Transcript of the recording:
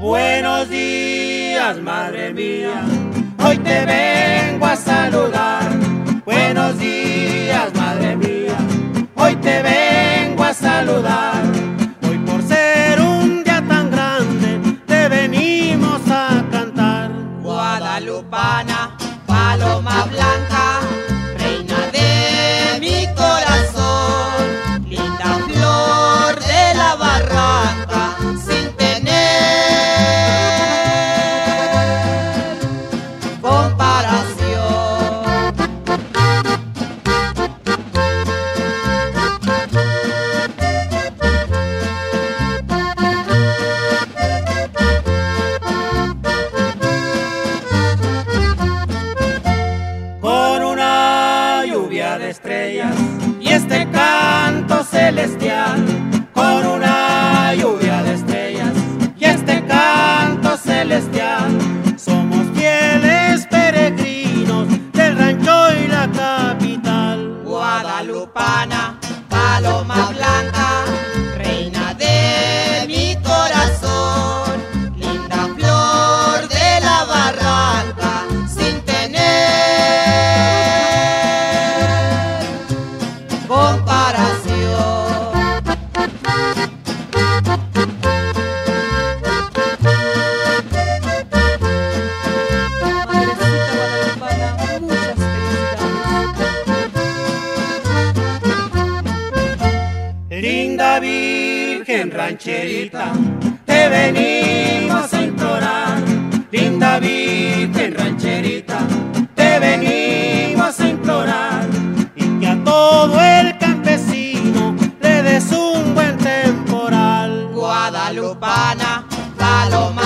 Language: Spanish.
Buenos días, madre mía, hoy te vengo a saludar. Buenos días, madre mía, hoy te vengo a saludar. Hoy por ser un día tan grande, te venimos a cantar. Guadalupana, paloma blanca, reina de mi corazón, linda flor de la barranca, sin tener comparación. Con una lluvia de estrellas y este canto celestial, con una lluvia de estrellas y este canto celestial, somos fieles peregrinos del rancho y la capital. Guadalupana, paloma blanca, reina de mi corazón, linda flor de la barranca, sin tener comparación. Madrecita Guadalupana, muchas felicidades. Linda Virgen rancherita, te venimos a implorar. Linda Virgen rancherita, te venimos a implorar. Y que a todo el campesino le des un buen temporal. Guadalupana, paloma